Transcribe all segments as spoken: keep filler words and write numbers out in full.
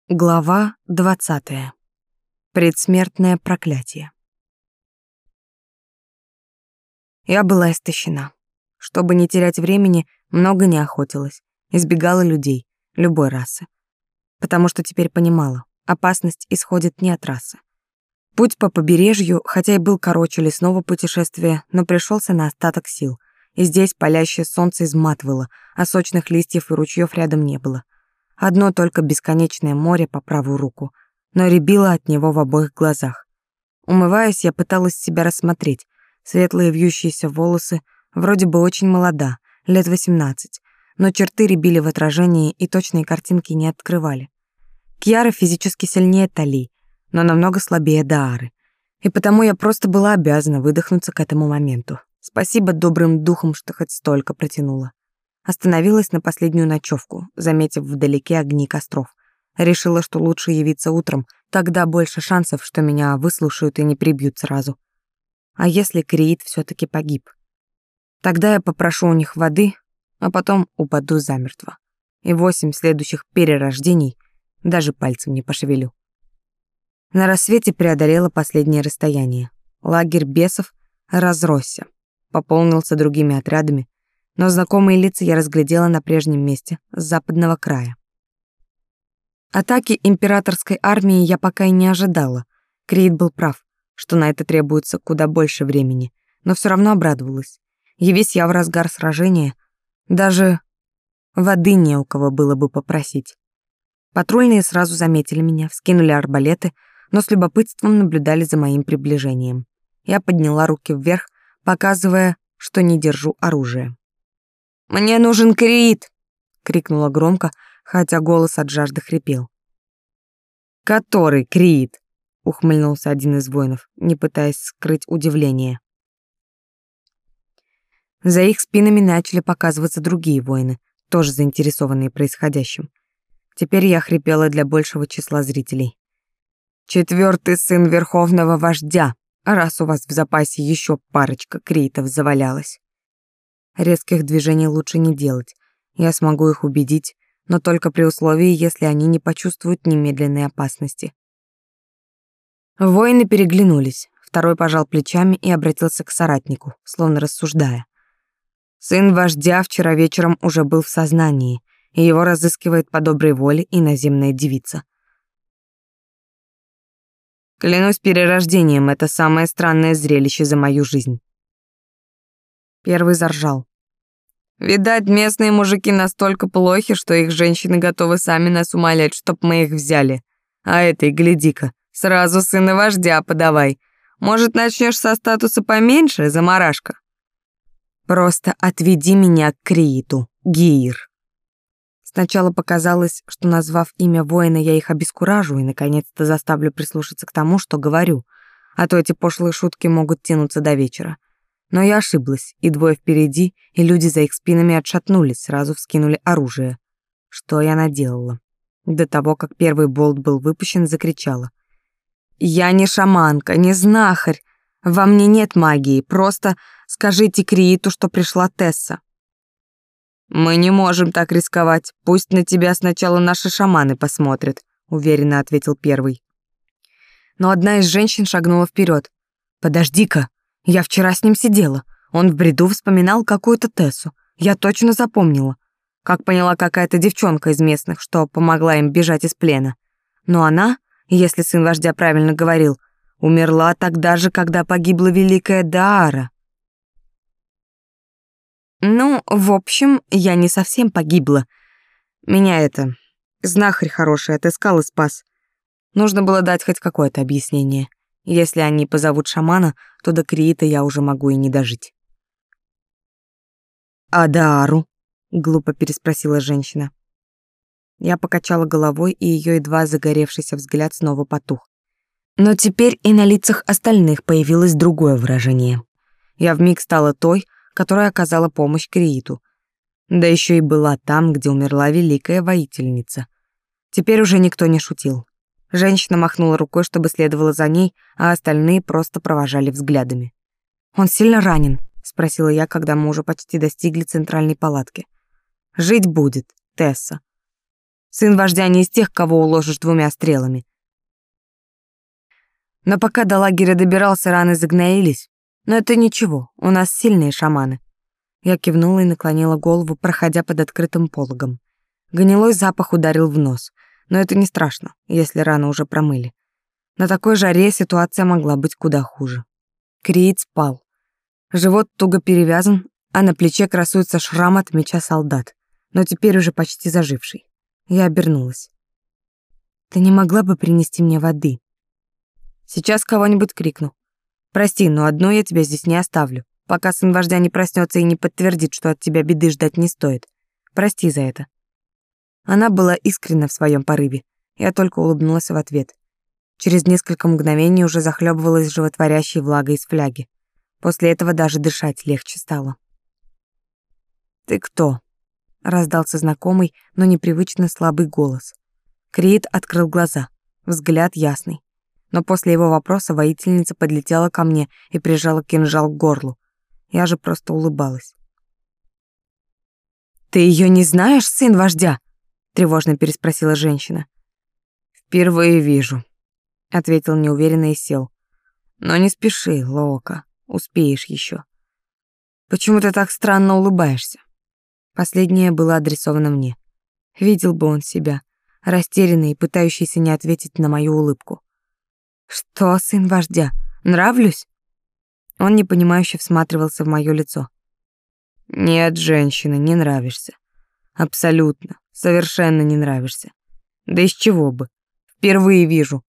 Глава двадцатая. Предсмертное проклятие. Я была истощена. Чтобы не терять времени, много не охотилась, избегала людей, любой расы. Потому что теперь понимала, опасность исходит не от расы. Путь по побережью, хотя и был короче лесного путешествия, но пришелся на остаток сил, и здесь палящее солнце изматывало, а сочных листьев и ручьев рядом не было. Одно только бесконечное море по правую руку, но рябило от него в обоих глазах. Умываясь, я пыталась себя рассмотреть. Светлые вьющиеся волосы, вроде бы очень молода, лет восемнадцать, но черты рябили в отражении и точные картинки не открывали. Кьяра физически сильнее Тали, но намного слабее Даары, и потому я просто была обязана выдохнуться к этому моменту. Спасибо добрым духам, что хоть столько протянула. Остановилась на последнюю ночевку, заметив вдалеке огни костров. Решила, что лучше явиться утром, тогда больше шансов, что меня выслушают и не прибьют сразу. А если Криит все-таки погиб? Тогда я попрошу у них воды, а потом упаду замертво. И восемь следующих перерождений даже пальцем не пошевелю. На рассвете преодолела последнее расстояние. Лагерь бесов разросся, пополнился другими отрядами, но знакомые лица я разглядела на прежнем месте, с западного края. Атаки императорской армии я пока и не ожидала. Криит был прав, что на это требуется куда больше времени, но все равно обрадовалась. Явись я в разгар сражения, даже воды не у кого было бы попросить. Патрульные сразу заметили меня, вскинули арбалеты, но с любопытством наблюдали за моим приближением. Я подняла руки вверх, показывая, что не держу оружие. «Мне нужен Криит!» — крикнула громко, хотя голос от жажды хрипел. «Который Криит?» — ухмыльнулся один из воинов, не пытаясь скрыть удивление. За их спинами начали показываться другие воины, тоже заинтересованные происходящим. Теперь я хрипела для большего числа зрителей. «Четвертый сын верховного вождя, раз у вас в запасе еще парочка Криитов завалялась». Резких движений лучше не делать. Я смогу их убедить, но только при условии, если они не почувствуют немедленной опасности. Воины переглянулись. Второй пожал плечами и обратился к соратнику, словно рассуждая. Сын вождя вчера вечером уже был в сознании, и его разыскивает по доброй воле иноземная девица. Клянусь перерождением, это самое странное зрелище за мою жизнь. Первый заржал. Видать, местные мужики настолько плохи, что их женщины готовы сами нас умолять, чтоб мы их взяли. А этой, гляди-ка, сразу сына вождя подавай. Может, начнешь со статуса поменьше, заморашка? Просто отведи меня к Крииту, Гиир. Сначала показалось, что, назвав имя воина, я их обескуражу и, наконец-то, заставлю прислушаться к тому, что говорю, а то эти пошлые шутки могут тянуться до вечера. Но я ошиблась, и двое впереди, и люди за их спинами отшатнулись, сразу вскинули оружие. Что я наделала? До того, как первый болт был выпущен, закричала. «Я не шаманка, не знахарь. Во мне нет магии, просто скажите Крииту, что пришла Тесса». «Мы не можем так рисковать, пусть на тебя сначала наши шаманы посмотрят», уверенно ответил первый. Но одна из женщин шагнула вперед. «Подожди-ка. Я вчера с ним сидела. Он в бреду вспоминал какую-то Тессу. Я точно запомнила. Как поняла, какая-то девчонка из местных, что помогла им бежать из плена. Но она, если сын вождя правильно говорил, умерла тогда же, когда погибла великая Даара. Ну, в общем, я не совсем погибла. Меня это, знахарь хороший отыскал и спас. Нужно было дать хоть какое-то объяснение. Если они позовут шамана, то до Криита я уже могу и не дожить. «А Даару?» — глупо переспросила женщина. Я покачала головой, и ее едва загоревшийся взгляд снова потух. Но теперь и на лицах остальных появилось другое выражение. Я вмиг стала той, которая оказала помощь Крииту. Да еще и была там, где умерла великая воительница. Теперь уже никто не шутил. Женщина махнула рукой, чтобы следовала за ней, а остальные просто провожали взглядами. «Он сильно ранен?» — спросила я, когда мы уже почти достигли центральной палатки. «Жить будет, Тесса». Сын вождя не из тех, кого уложишь двумя стрелами. Но пока до лагеря добирался, раны загноились. Но это ничего, у нас сильные шаманы. Я кивнула и наклонила голову, проходя под открытым пологом. Гнилой запах ударил в нос, но это не страшно, если раны уже промыли. На такой жаре ситуация могла быть куда хуже. Криит спал. Живот туго перевязан, а на плече красуется шрам от меча солдат, но теперь уже почти заживший. Я обернулась. «Ты не могла бы принести мне воды?» «Сейчас кого-нибудь крикну. Прости, но одну я тебя здесь не оставлю, пока сын вождя не проснется и не подтвердит, что от тебя беды ждать не стоит. Прости за это». Она была искренна в своем порыве. Я только улыбнулась в ответ. Через несколько мгновений уже захлебывалась животворящей влагой из фляги. После этого даже дышать легче стало. «Ты кто?» — раздался знакомый, но непривычно слабый голос. Криит открыл глаза, взгляд ясный. Но после его вопроса воительница подлетела ко мне и прижала кинжал к горлу. Я же просто улыбалась. «Ты ее не знаешь, сын вождя?» — тревожно переспросила женщина. «Впервые вижу», — ответил неуверенно и сел. «Но не спеши, Лоока, успеешь еще. Почему ты так странно улыбаешься?» Последнее было адресовано мне. Видел бы он себя, растерянный и пытающийся не ответить на мою улыбку. «Что, сын вождя, нравлюсь?» Он непонимающе всматривался в моё лицо. «Нет, женщина, не нравишься. Абсолютно, совершенно не нравишься. Да из чего бы? Впервые вижу».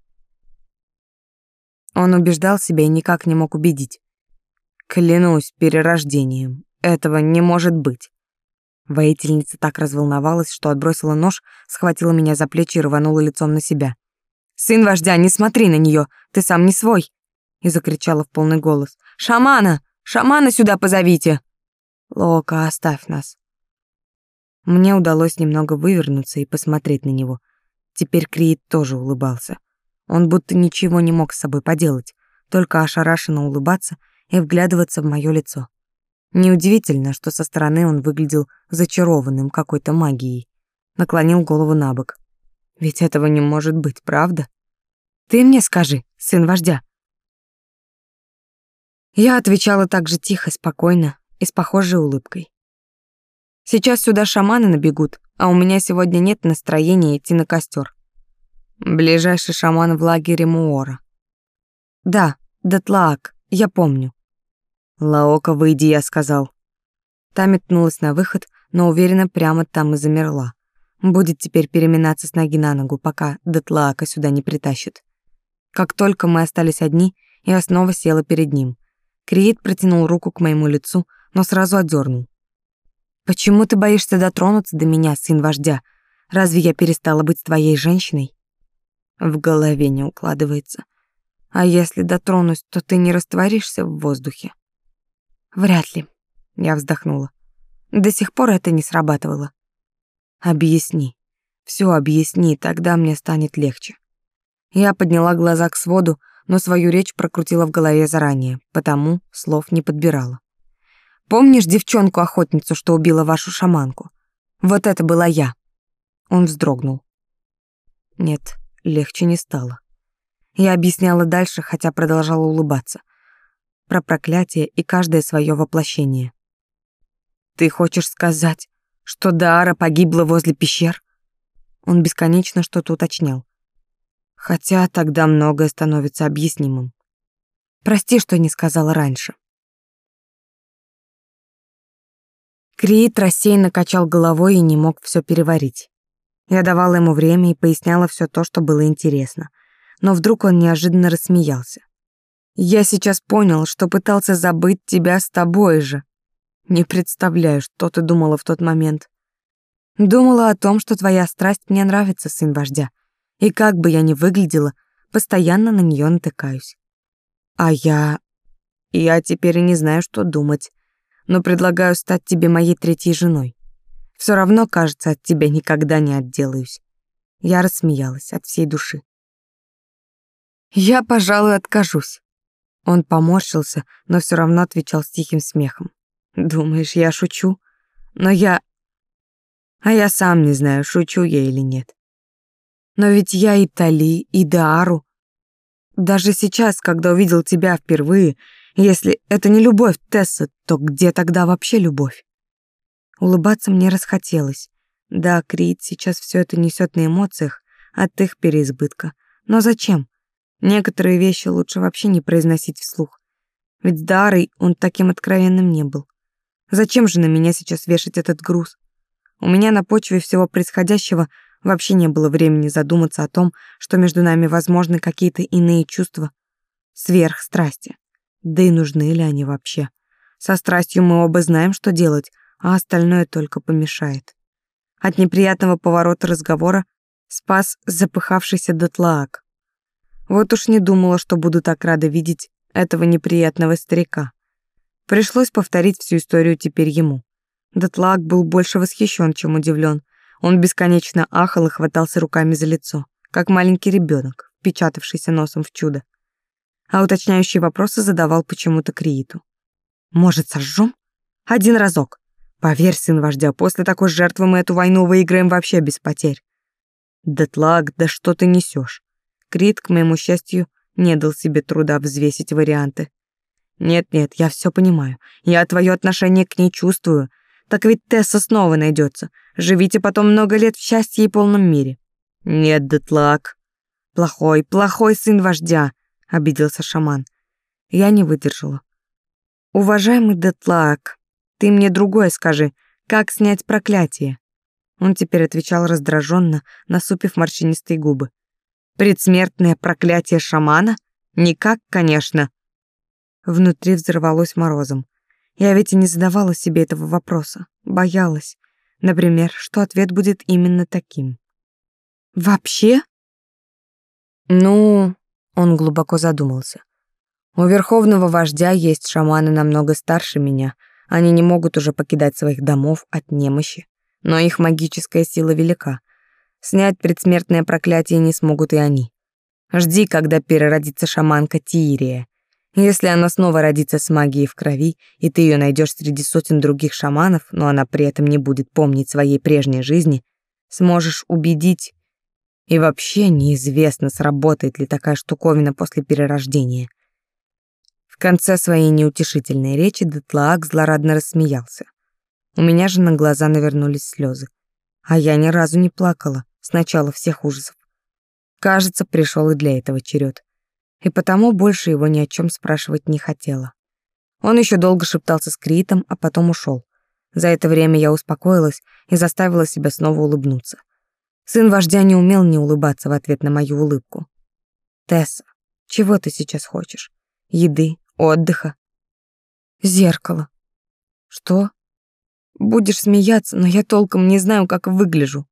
Он убеждал себя и никак не мог убедить. «Клянусь перерождением, этого не может быть». Воительница так разволновалась, что отбросила нож, схватила меня за плечи и рванула лицом на себя. «Сын вождя, не смотри на нее, ты сам не свой!» И закричала в полный голос. «Шамана! Шамана сюда позовите!» «Лока, оставь нас!» Мне удалось немного вывернуться и посмотреть на него. Теперь Криит тоже улыбался. Он будто ничего не мог с собой поделать, только ошарашенно улыбаться и вглядываться в моё лицо. Неудивительно, что со стороны он выглядел зачарованным какой-то магией. Наклонил голову набок. Ведь этого не может быть, правда? Ты мне скажи, сын вождя. Я отвечала так же тихо, спокойно и с похожей улыбкой. Сейчас сюда шаманы набегут, а у меня сегодня нет настроения идти на костер. Ближайший шаман в лагере Муора. Да, Детлаак, я помню. Лаока, выйди, я сказал. Та метнулась на выход, но уверенно прямо там и замерла. Будет теперь переминаться с ноги на ногу, пока Детлаака сюда не притащит. Как только мы остались одни, я снова села перед ним. Криит протянул руку к моему лицу, но сразу отдернул. «Почему ты боишься дотронуться до меня, сын вождя? Разве я перестала быть твоей женщиной?» В голове не укладывается. А если дотронусь, то ты не растворишься в воздухе? Вряд ли. Я вздохнула. До сих пор это не срабатывало. Объясни. Всё объясни, тогда мне станет легче. Я подняла глаза к своду, но свою речь прокрутила в голове заранее, потому слов не подбирала. Помнишь девчонку-охотницу, что убила вашу шаманку? Вот это была я. Он вздрогнул. Нет, легче не стало. Я объясняла дальше, хотя продолжала улыбаться. Про проклятие и каждое свое воплощение. Ты хочешь сказать, что Даара погибла возле пещер? Он бесконечно что-то уточнял. Хотя тогда многое становится объяснимым. Прости, что не сказала раньше. Криит рассеянно качал головой и не мог все переварить. Я давала ему время и поясняла все то, что было интересно. Но вдруг он неожиданно рассмеялся. «Я сейчас понял, что пытался забыть тебя с тобой же. Не представляю, что ты думала в тот момент. Думала о том, что твоя страсть мне нравится, сын вождя. И как бы я ни выглядела, постоянно на нее натыкаюсь. А я... Я теперь и не знаю, что думать, но предлагаю стать тебе моей третьей женой. Все равно, кажется, от тебя никогда не отделаюсь». Я рассмеялась от всей души. «Я, пожалуй, откажусь». Он поморщился, но все равно отвечал с тихим смехом. «Думаешь, я шучу? Но я...» А я сам не знаю, шучу я или нет. Но ведь я и Тали, и Даару. Даже сейчас, когда увидел тебя впервые, если это не любовь, Тесса, то где тогда вообще любовь? Улыбаться мне расхотелось. Да, Крит сейчас все это несет на эмоциях от их переизбытка. Но зачем? Некоторые вещи лучше вообще не произносить вслух. Ведь с Дарой он таким откровенным не был. Зачем же на меня сейчас вешать этот груз? У меня на почве всего происходящего вообще не было времени задуматься о том, что между нами возможны какие-то иные чувства, сверх страсти. Да и нужны ли они вообще? Со страстью мы оба знаем, что делать, а остальное только помешает. От неприятного поворота разговора спас запыхавшийся Детлаак. Вот уж не думала, что буду так рада видеть этого неприятного старика. Пришлось повторить всю историю теперь ему. Детлаак был больше восхищен, чем удивлен. Он бесконечно ахал и хватался руками за лицо, как маленький ребенок, впечатавшийся носом в чудо. А уточняющие вопросы задавал почему-то Крииту. «Может, сожжем? Один разок. Поверь, сын вождя, после такой жертвы мы эту войну выиграем вообще без потерь». «Детлаак, да что ты несешь?» Крит, к моему счастью, не дал себе труда взвесить варианты. «Нет-нет, я все понимаю. Я твое отношение к ней чувствую. Так ведь Тесса снова найдется. Живите потом много лет в счастье и полном мире». «Нет, Детлаак». «Плохой, плохой сын вождя», — обиделся шаман. Я не выдержала. «Уважаемый Детлаак, ты мне другое скажи. Как снять проклятие?» Он теперь отвечал раздраженно, насупив морщинистые губы. «Предсмертное проклятие шамана? Никак, конечно». Внутри взорвалось морозом. Я ведь и не задавала себе этого вопроса. Боялась. Например, что ответ будет именно таким. «Вообще?» «Ну...» — он глубоко задумался. «У верховного вождя есть шаманы намного старше меня. Они не могут уже покидать своих домов от немощи. Но их магическая сила велика. Снять предсмертное проклятие не смогут и они. Жди, когда переродится шаманка Тиирия. Если она снова родится с магией в крови, и ты ее найдешь среди сотен других шаманов, но она при этом не будет помнить своей прежней жизни, сможешь убедить. И вообще неизвестно, сработает ли такая штуковина после перерождения». В конце своей неутешительной речи Детлаак злорадно рассмеялся. У меня же на глаза навернулись слезы. А я ни разу не плакала с начала всех ужасов. Кажется, пришел и для этого черед. И потому больше его ни о чем спрашивать не хотела. Он еще долго шептался с Критом, а потом ушел. За это время я успокоилась и заставила себя снова улыбнуться. Сын вождя не умел не улыбаться в ответ на мою улыбку. «Тесса, чего ты сейчас хочешь? Еды, отдыха?» «Зеркало». «Что?» «Будешь смеяться, но я толком не знаю, как выгляжу».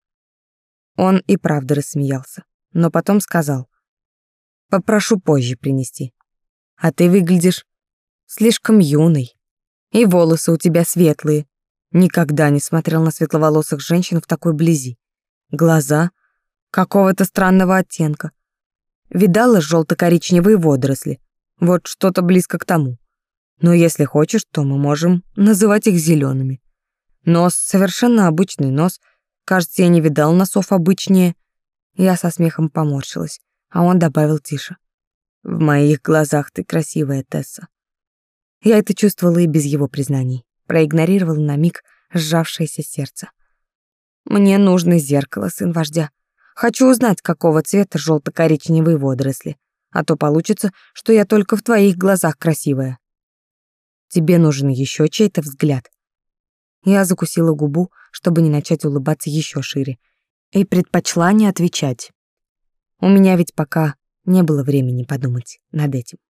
Он и правда рассмеялся, но потом сказал: «Попрошу позже принести. А ты выглядишь слишком юной. И волосы у тебя светлые. Никогда не смотрел на светловолосых женщин в такой близи. Глаза какого-то странного оттенка. Видала желто-коричневые водоросли? Вот что-то близко к тому. Но если хочешь, то мы можем называть их зелеными. Нос совершенно обычный нос. Кажется, я не видал носов обычнее». Я со смехом поморщилась, а он добавил тише: «В моих глазах ты красивая, Тесса». Я это чувствовала и без его признаний. Проигнорировала на миг сжавшееся сердце. «Мне нужно зеркало, сын вождя. Хочу узнать, какого цвета желто-коричневые водоросли. А то получится, что я только в твоих глазах красивая». «Тебе нужен еще чей-то взгляд». Я закусила губу, чтобы не начать улыбаться еще шире, и предпочла не отвечать. У меня ведь пока не было времени подумать над этим.